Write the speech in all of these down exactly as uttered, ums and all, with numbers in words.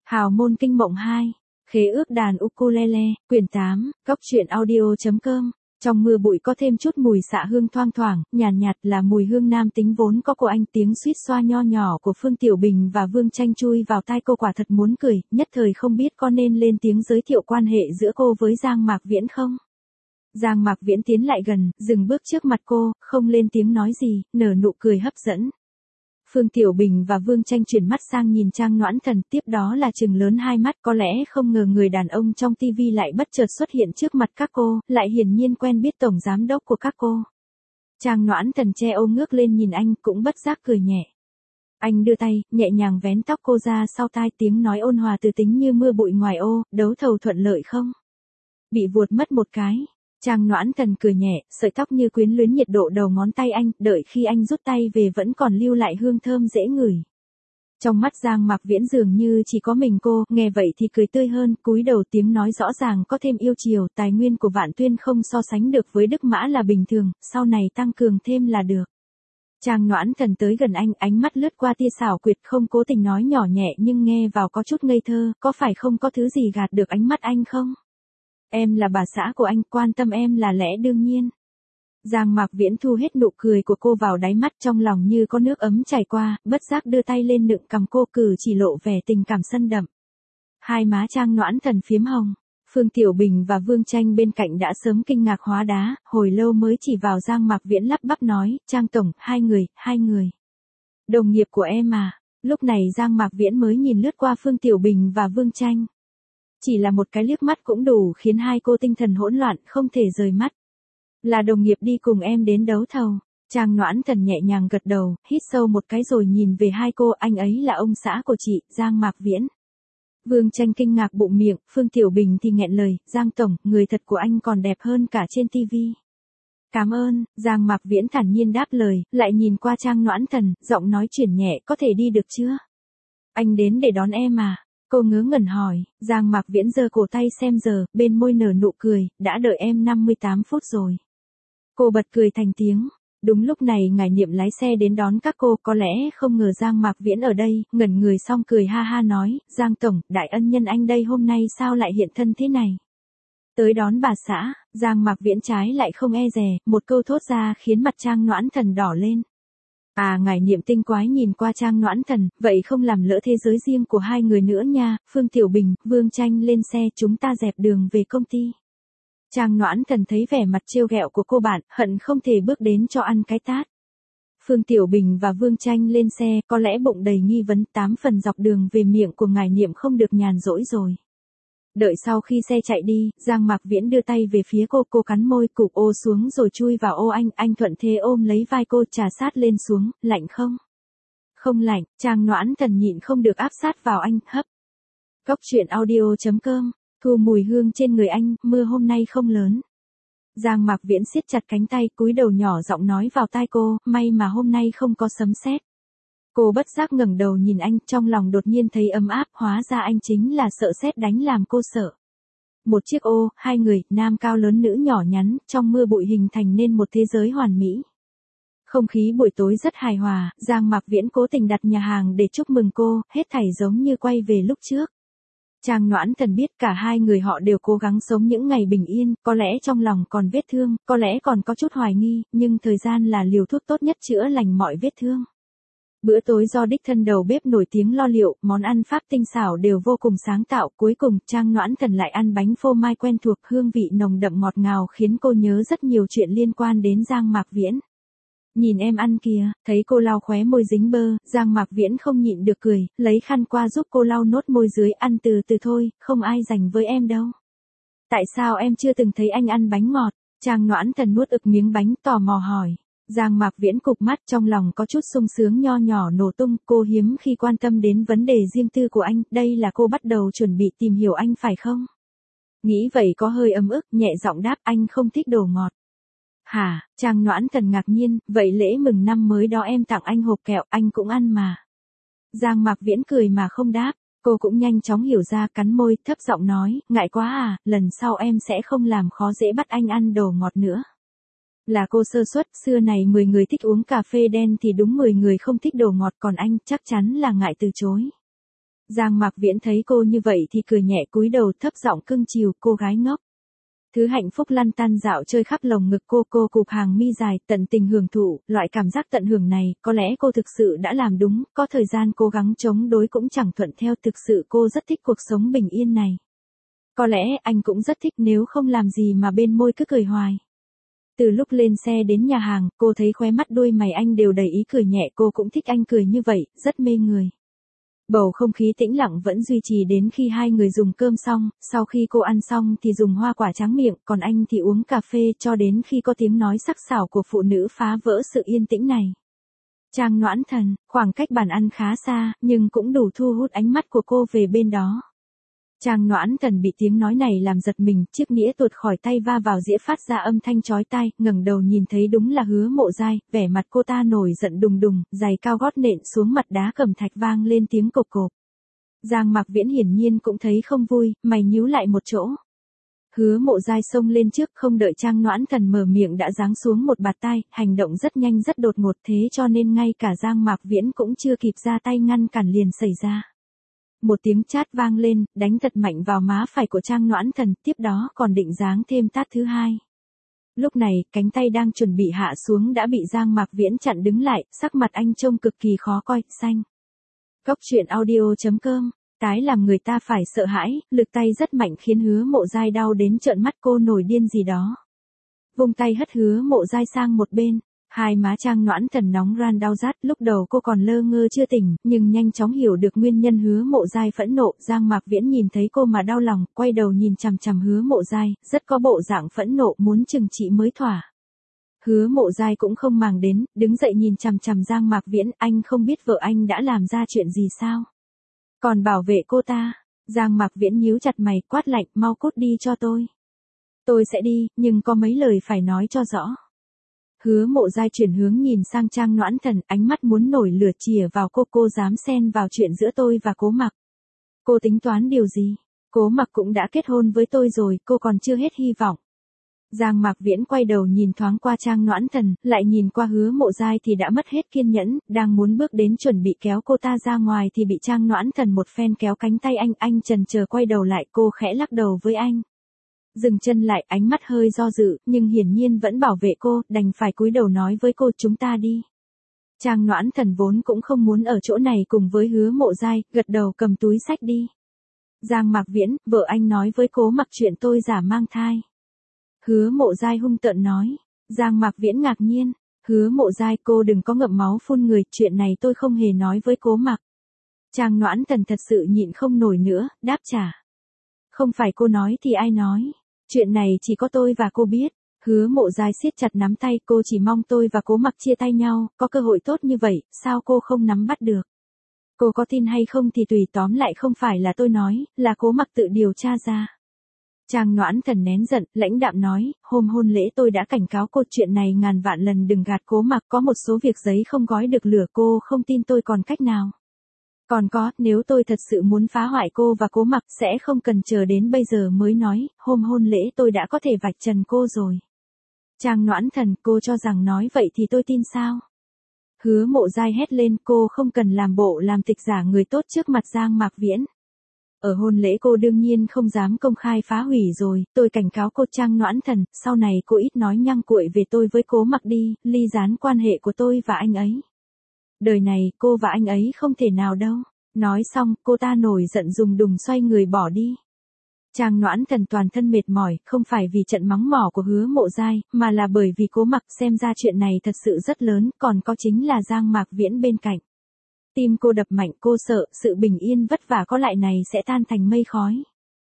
Hào môn kinh mộng hai, khế ước đàn ukulele, quyển tám, góc truyện audio.com. Trong mưa bụi có thêm chút mùi xạ hương thoang thoảng, nhàn nhạt, nhạt là mùi hương nam tính vốn có của anh. Tiếng suýt xoa nho nhỏ của Phương Tiểu Bình và Vương Tranh chui vào tai cô, quả thật muốn cười, nhất thời không biết có nên lên tiếng giới thiệu quan hệ giữa cô với Giang Mạc Viễn không. Giang Mạc Viễn tiến lại gần, dừng bước trước mặt cô, không lên tiếng nói gì, nở nụ cười hấp dẫn. Phương Tiểu Bình và Vương Tranh chuyển mắt sang nhìn Trang Noãn Thần, tiếp đó là trừng lớn hai mắt, có lẽ không ngờ người đàn ông trong tivi lại bất chợt xuất hiện trước mặt các cô, lại hiển nhiên quen biết tổng giám đốc của các cô. Trang Noãn Thần che ô ngước lên nhìn anh, cũng bất giác cười nhẹ. Anh đưa tay, nhẹ nhàng vén tóc cô ra sau tai, tiếng nói ôn hòa từ tính như mưa bụi ngoài ô. Đấu thầu thuận lợi không? Bị vuột mất một cái. Trang Noãn Thần cười nhẹ, sợi tóc như quyến luyến nhiệt độ đầu ngón tay anh, đợi khi anh rút tay về vẫn còn lưu lại hương thơm dễ ngửi. Trong mắt Giang Mạc Viễn dường như chỉ có mình cô, nghe vậy thì cười tươi hơn, cúi đầu, tiếng nói rõ ràng có thêm yêu chiều. Tài nguyên của Vạn Tuyên không so sánh được với Đức Mã là bình thường, sau này tăng cường thêm là được. Trang Noãn Thần tới gần anh, ánh mắt lướt qua tia xảo quyệt, không cố tình nói nhỏ nhẹ nhưng nghe vào có chút ngây thơ, có phải không có thứ gì gạt được ánh mắt anh không? Em là bà xã của anh, quan tâm em là lẽ đương nhiên. Giang Mạc Viễn thu hết nụ cười của cô vào đáy mắt, trong lòng như có nước ấm chảy qua, bất giác đưa tay lên nựng cằm cô, cử chỉ lộ vẻ tình cảm sân đậm. Hai má Trang Noãn Thần phiếm hồng. Phương Tiểu Bình và Vương Tranh bên cạnh đã sớm kinh ngạc hóa đá, hồi lâu mới chỉ vào Giang Mạc Viễn lắp bắp nói, Trang Tổng, hai người, hai người. Đồng nghiệp của em à. Lúc này Giang Mạc Viễn mới nhìn lướt qua Phương Tiểu Bình và Vương Tranh. Chỉ là một cái liếc mắt cũng đủ khiến hai cô tinh thần hỗn loạn, không thể rời mắt. Là đồng nghiệp đi cùng em đến đấu thầu. Trang Noãn Thần nhẹ nhàng gật đầu, hít sâu một cái rồi nhìn về hai cô, anh ấy là ông xã của chị, Giang Mạc Viễn. Vương Tranh kinh ngạc bụng miệng, Phương Tiểu Bình thì nghẹn lời, Giang Tổng, người thật của anh còn đẹp hơn cả trên tivi. Cảm ơn, Giang Mạc Viễn thản nhiên đáp lời, lại nhìn qua Trang Noãn Thần, giọng nói chuyển nhẹ, có thể đi được chưa? Anh đến để đón em à? Cô ngớ ngẩn hỏi. Giang Mạc Viễn giơ cổ tay xem giờ, bên môi nở nụ cười, đã đợi em năm mươi tám phút rồi. Cô bật cười thành tiếng. Đúng lúc này ngài Niệm lái xe đến đón các cô, có lẽ không ngờ Giang Mạc Viễn ở đây, ngẩn người xong cười ha ha nói, Giang Tổng, đại ân nhân anh đây hôm nay sao lại hiện thân thế này? Tới đón bà xã. Giang Mạc Viễn trái lại không e dè, một câu thốt ra khiến mặt Trang Noãn Thần đỏ lên. À, ngài Niệm tinh quái nhìn qua Trang Noãn Thần, vậy không làm lỡ thế giới riêng của hai người nữa nha. Phương Tiểu Bình, Vương Tranh lên xe, chúng ta dẹp đường về công ty. Trang Noãn Thần thấy vẻ mặt trêu ghẹo của cô bạn, hận không thể bước đến cho ăn cái tát. Phương Tiểu Bình và Vương Tranh lên xe, có lẽ bụng đầy nghi vấn, tám phần dọc đường về miệng của ngài Niệm không được nhàn rỗi rồi. Đợi sau khi xe chạy đi, Giang Mạc Viễn đưa tay về phía cô, cô cắn môi, cụp ô xuống rồi chui vào ô anh, anh thuận thế ôm lấy vai cô, trà sát lên xuống, lạnh không? Không lạnh. Trang Noãn Thần nhịn không được áp sát vào anh, hấp. Góc truyện audio.com, thu mùi hương trên người anh, mưa hôm nay không lớn. Giang Mạc Viễn siết chặt cánh tay, cúi đầu nhỏ giọng nói vào tai cô, may mà hôm nay không có sấm sét. Cô bất giác ngẩng đầu nhìn anh, trong lòng đột nhiên thấy ấm áp, hóa ra anh chính là sợ sét đánh làm cô sợ. Một chiếc ô, hai người, nam cao lớn nữ nhỏ nhắn, trong mưa bụi hình thành nên một thế giới hoàn mỹ. Không khí buổi tối rất hài hòa, Giang Mạc Viễn cố tình đặt nhà hàng để chúc mừng cô, hết thảy giống như quay về lúc trước. Trang Noãn Thần biết cả hai người họ đều cố gắng sống những ngày bình yên, có lẽ trong lòng còn vết thương, có lẽ còn có chút hoài nghi, nhưng thời gian là liều thuốc tốt nhất chữa lành mọi vết thương. Bữa tối do đích thân đầu bếp nổi tiếng lo liệu, món ăn Pháp tinh xảo đều vô cùng sáng tạo, cuối cùng Trang Noãn Thần lại ăn bánh phô mai quen thuộc, hương vị nồng đậm ngọt ngào khiến cô nhớ rất nhiều chuyện liên quan đến Giang Mạc Viễn. Nhìn em ăn kìa, thấy cô lau khóe môi dính bơ, Giang Mạc Viễn không nhịn được cười, lấy khăn qua giúp cô lau nốt môi dưới, ăn từ từ thôi, không ai giành với em đâu. Tại sao em chưa từng thấy anh ăn bánh ngọt? Trang Noãn Thần nuốt ực miếng bánh tò mò hỏi. Giang Mạc Viễn cụp mắt, trong lòng có chút sung sướng nho nhỏ nổ tung, cô hiếm khi quan tâm đến vấn đề riêng tư của anh, đây là cô bắt đầu chuẩn bị tìm hiểu anh phải không? Nghĩ vậy có hơi ấm ức, nhẹ giọng đáp, anh không thích đồ ngọt. Hả? Trang Noãn Thần ngạc nhiên, vậy lễ mừng năm mới đó em tặng anh hộp kẹo, anh cũng ăn mà. Giang Mạc Viễn cười mà không đáp, cô cũng nhanh chóng hiểu ra, cắn môi, thấp giọng nói, ngại quá à, lần sau em sẽ không làm khó dễ bắt anh ăn đồ ngọt nữa. Là cô sơ suất, xưa này mười người thích uống cà phê đen thì đúng mười người không thích đồ ngọt, còn anh chắc chắn là ngại từ chối. Giang Mạc Viễn thấy cô như vậy thì cười nhẹ cúi đầu thấp giọng cưng chiều, cô gái ngốc. Thứ hạnh phúc lăn tăn dạo chơi khắp lồng ngực cô, cô cụp hàng mi dài, tận tình hưởng thụ, loại cảm giác tận hưởng này, có lẽ cô thực sự đã làm đúng, có thời gian cố gắng chống đối cũng chẳng thuận theo, thực sự cô rất thích cuộc sống bình yên này. Có lẽ anh cũng rất thích, nếu không làm gì mà bên môi cứ cười hoài. Từ lúc lên xe đến nhà hàng, cô thấy khóe mắt đuôi mày anh đều đầy ý cười nhẹ, cô cũng thích anh cười như vậy, rất mê người. Bầu không khí tĩnh lặng vẫn duy trì đến khi hai người dùng cơm xong, sau khi cô ăn xong thì dùng hoa quả tráng miệng, còn anh thì uống cà phê cho đến khi có tiếng nói sắc sảo của phụ nữ phá vỡ sự yên tĩnh này. Trang Noãn Thần, khoảng cách bàn ăn khá xa, nhưng cũng đủ thu hút ánh mắt của cô về bên đó. Trang Noãn Thần bị tiếng nói này làm giật mình, chiếc nĩa tuột khỏi tay va vào dĩa phát ra âm thanh chói tai, ngẩng đầu nhìn thấy đúng là Hứa Mộ Giai, vẻ mặt cô ta nổi giận đùng đùng, giày cao gót nện xuống mặt đá cẩm thạch vang lên tiếng cộp cộp. Giang Mạc Viễn hiển nhiên cũng thấy không vui, mày nhíu lại một chỗ. Hứa Mộ Giai xông lên trước, không đợi Trang Noãn Thần mở miệng đã giáng xuống một bạt tai, hành động rất nhanh rất đột ngột, thế cho nên ngay cả Giang Mạc Viễn cũng chưa kịp ra tay ngăn cản liền xảy ra. Một tiếng chát vang lên, đánh thật mạnh vào má phải của Trang Noãn Thần, tiếp đó còn định giáng thêm tát thứ hai. Lúc này, cánh tay đang chuẩn bị hạ xuống đã bị Giang Mạc Viễn chặn đứng lại, sắc mặt anh trông cực kỳ khó coi, xanh. Cốc truyện audio chấm com, tái làm người ta phải sợ hãi, lực tay rất mạnh khiến Hứa Mộ Giai đau đến trợn mắt, cô nổi điên gì đó. Vung tay hất Hứa Mộ Giai sang một bên. Hai má Trang Noãn Thần nóng ran đau rát, lúc đầu cô còn lơ ngơ chưa tỉnh, nhưng nhanh chóng hiểu được nguyên nhân. Hứa Mộ Giai phẫn nộ, Giang Mạc Viễn nhìn thấy cô mà đau lòng, quay đầu nhìn chằm chằm Hứa Mộ Giai, rất có bộ dạng phẫn nộ muốn trừng trị mới thỏa. Hứa Mộ Giai cũng không màng đến, đứng dậy nhìn chằm chằm Giang Mạc Viễn, anh không biết vợ anh đã làm ra chuyện gì sao? Còn bảo vệ cô ta. Giang Mạc Viễn nhíu chặt mày, quát lạnh, mau cút đi cho tôi. Tôi sẽ đi, nhưng có mấy lời phải nói cho rõ. Hứa Mộ Giai chuyển hướng nhìn sang Trang Noãn Thần, ánh mắt muốn nổi lửa chìa vào cô, cô dám xen vào chuyện giữa tôi và Cố Mặc. Cô tính toán điều gì? Cố Mặc cũng đã kết hôn với tôi rồi, cô còn chưa hết hy vọng. Giang Mạc Viễn quay đầu nhìn thoáng qua Trang Noãn Thần, lại nhìn qua Hứa Mộ Giai thì đã mất hết kiên nhẫn, đang muốn bước đến chuẩn bị kéo cô ta ra ngoài thì bị Trang Noãn Thần một phen kéo cánh tay anh, anh chần chờ quay đầu lại, cô khẽ lắc đầu với anh. Dừng chân lại, ánh mắt hơi do dự, nhưng hiển nhiên vẫn bảo vệ cô, đành phải cúi đầu nói với cô, chúng ta đi. Trang Noãn Thần vốn cũng không muốn ở chỗ này cùng với Hứa Mộ Giai, gật đầu cầm túi xách đi. Giang Mạc Viễn, vợ anh nói với Cố Mặc chuyện tôi giả mang thai. Hứa Mộ Giai hung tợn nói. Giang Mạc Viễn ngạc nhiên. Hứa Mộ Giai, cô đừng có ngậm máu phun người, chuyện này tôi không hề nói với Cố Mặc. Trang Noãn Thần thật sự nhịn không nổi nữa, đáp trả. Không phải cô nói thì ai nói. Chuyện này chỉ có tôi và cô biết. Hứa Mộ Giai siết chặt nắm tay, cô chỉ mong tôi và Cố Mặc chia tay nhau, có cơ hội tốt như vậy, sao cô không nắm bắt được. Cô có tin hay không thì tùy, tóm lại không phải là tôi nói, là Cố Mặc tự điều tra ra. Trang Noãn Thần nén giận, lãnh đạm nói, hôm hôn lễ tôi đã cảnh cáo cô, chuyện này ngàn vạn lần đừng gạt Cố Mặc, có một số việc giấy không gói được lửa, cô không tin tôi còn cách nào. Còn có, nếu tôi thật sự muốn phá hoại cô và Cố Mặc sẽ không cần chờ đến bây giờ mới nói, hôm hôn lễ tôi đã có thể vạch trần cô rồi. Trang Noãn Thần, cô cho rằng nói vậy thì tôi tin sao? Hứa Mộ Giai hét lên, cô không cần làm bộ làm tịch giả người tốt trước mặt Giang Mạc Viễn. Ở hôn lễ cô đương nhiên không dám công khai phá hủy rồi, tôi cảnh cáo cô Trang Noãn Thần, sau này cô ít nói nhăng cuội về tôi với Cố Mặc đi, ly gián quan hệ của tôi và anh ấy. Đời này, cô và anh ấy không thể nào đâu. Nói xong, cô ta nổi giận dùng đùng xoay người bỏ đi. Trang Noãn Thần toàn thân mệt mỏi, không phải vì trận mắng mỏ của Hứa Mộ Giai, mà là bởi vì Cố Mặc, xem ra chuyện này thật sự rất lớn, còn có chính là Giang Mạc Viễn bên cạnh. Tim cô đập mạnh, cô sợ, sự bình yên vất vả có lại này sẽ tan thành mây khói.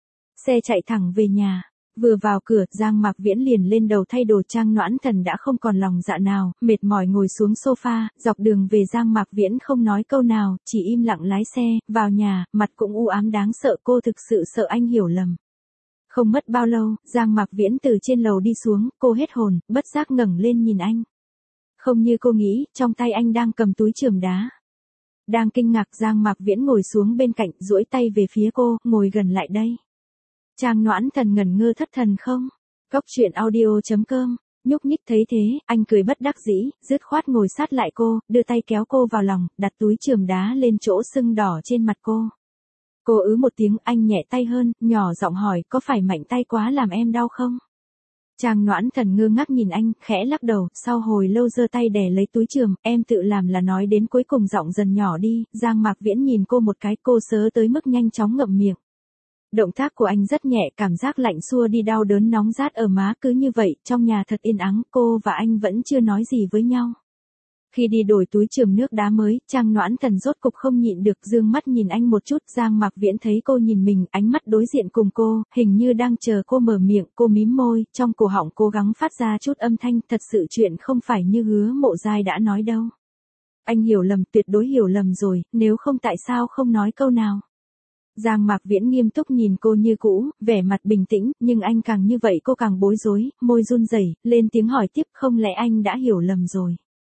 Xe chạy thẳng về nhà. Vừa vào cửa, Giang Mạc Viễn liền lên đầu thay đồ. Trang Noãn Thần đã không còn lòng dạ nào, mệt mỏi ngồi xuống sofa, dọc đường về Giang Mạc Viễn không nói câu nào, chỉ im lặng lái xe, vào nhà, mặt cũng u ám đáng sợ, cô thực sự sợ anh hiểu lầm. Không mất bao lâu, Giang Mạc Viễn từ trên lầu đi xuống, cô hết hồn, bất giác ngẩng lên nhìn anh. Không như cô nghĩ, trong tay anh đang cầm túi chườm đá. Đang kinh ngạc, Giang Mạc Viễn ngồi xuống bên cạnh, duỗi tay về phía cô, ngồi gần lại đây. Trang Noãn Thần ngẩn ngơ thất thần không? Cốc truyện audio chấm com, nhúc nhích thấy thế, anh cười bất đắc dĩ, dứt khoát ngồi sát lại cô, đưa tay kéo cô vào lòng, đặt túi chườm đá lên chỗ sưng đỏ trên mặt cô. Cô ứ một tiếng, anh nhẹ tay hơn, nhỏ giọng hỏi, có phải mạnh tay quá làm em đau không? Trang Noãn Thần ngơ ngác nhìn anh, khẽ lắc đầu, sau hồi lâu giơ tay đè lấy túi chườm, em tự làm là nói đến cuối cùng giọng dần nhỏ đi. Giang Mạc Viễn nhìn cô một cái, cô sớ tới mức nhanh chóng ngậm miệng. Động tác của anh rất nhẹ, cảm giác lạnh xua đi đau đớn nóng rát ở má. Cứ như vậy, trong nhà thật yên ắng, cô và anh vẫn chưa nói gì với nhau. Khi đi đổi túi chườm nước đá mới, Trang Noãn Thần rốt cục không nhịn được, dương mắt nhìn anh một chút. Giang Mạc Viễn thấy cô nhìn mình, ánh mắt đối diện cùng cô, hình như đang chờ cô mở miệng. Cô mím môi, trong cổ họng cố gắng phát ra chút âm thanh. Thật sự chuyện không phải như Hứa Mộ Giai đã nói đâu. Anh hiểu lầm, tuyệt đối hiểu lầm rồi, nếu không tại sao không nói câu nào. Giang Mạc Viễn nghiêm túc nhìn cô như cũ, vẻ mặt bình tĩnh, nhưng anh càng như vậy cô càng bối rối, môi run rẩy, lên tiếng hỏi tiếp, không lẽ anh đã hiểu lầm rồi?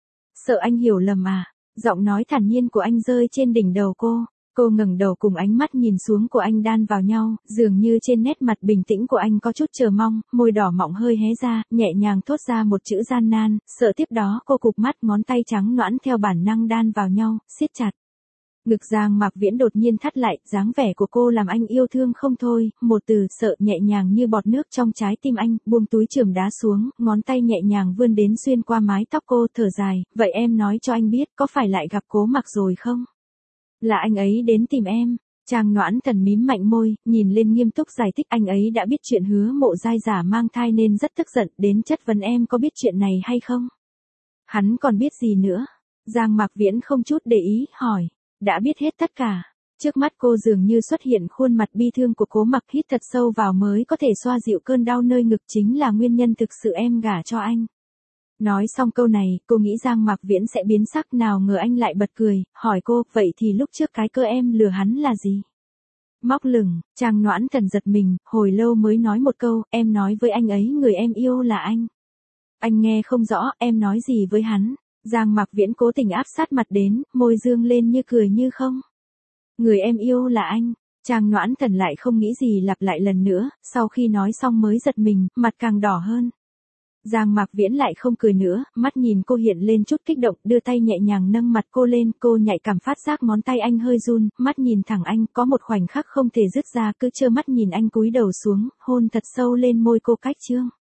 Sợ anh hiểu lầm à? Giọng nói thản nhiên của anh rơi trên đỉnh đầu cô. Cô ngẩng đầu cùng ánh mắt nhìn xuống của anh đan vào nhau, dường như trên nét mặt bình tĩnh của anh có chút chờ mong, môi đỏ mọng hơi hé ra, nhẹ nhàng thốt ra một chữ gian nan, sợ tiếp đó cô cụp mắt, ngón tay trắng nõn theo bản năng đan vào nhau, siết chặt. Ngực Giang Mạc Viễn đột nhiên thắt lại, dáng vẻ của cô làm anh yêu thương không thôi, một từ sợ nhẹ nhàng như bọt nước trong trái tim anh, buông túi chườm đá xuống, ngón tay nhẹ nhàng vươn đến xuyên qua mái tóc cô, thở dài, vậy em nói cho anh biết, có phải lại gặp Cố Mặc rồi không? Là anh ấy đến tìm em. Trang Noãn Thần mím mạnh môi, nhìn lên nghiêm túc giải thích, anh ấy đã biết chuyện Hứa Mộ Giai giả mang thai nên rất tức giận, đến chất vấn em có biết chuyện này hay không? Hắn còn biết gì nữa? Giang Mạc Viễn không chút để ý, hỏi. Đã biết hết tất cả. Trước mắt cô dường như xuất hiện khuôn mặt bi thương của Cố Mặc, hít thật sâu vào mới có thể xoa dịu cơn đau nơi ngực, chính là nguyên nhân thực sự em gả cho anh. Nói xong câu này, cô nghĩ Giang Mạc Viễn sẽ biến sắc, nào ngờ anh lại bật cười, hỏi cô, vậy thì lúc trước cái cơ em lừa hắn là gì? Móc lửng, Trang Noãn Thần giật mình, hồi lâu mới nói một câu, em nói với anh ấy người em yêu là anh. Anh nghe không rõ, em nói gì với hắn? Giang Mạc Viễn cố tình áp sát mặt đến, môi dương lên như cười như không. Người em yêu là anh. Trang Noãn Thần lại không nghĩ gì lặp lại lần nữa, sau khi nói xong mới giật mình, mặt càng đỏ hơn. Giang Mạc Viễn lại không cười nữa, mắt nhìn cô hiện lên chút kích động, đưa tay nhẹ nhàng nâng mặt cô lên, cô nhạy cảm phát giác ngón tay anh hơi run, mắt nhìn thẳng anh, có một khoảnh khắc không thể dứt ra, cứ trơ mắt nhìn anh cúi đầu xuống, hôn thật sâu lên môi cô cách chương.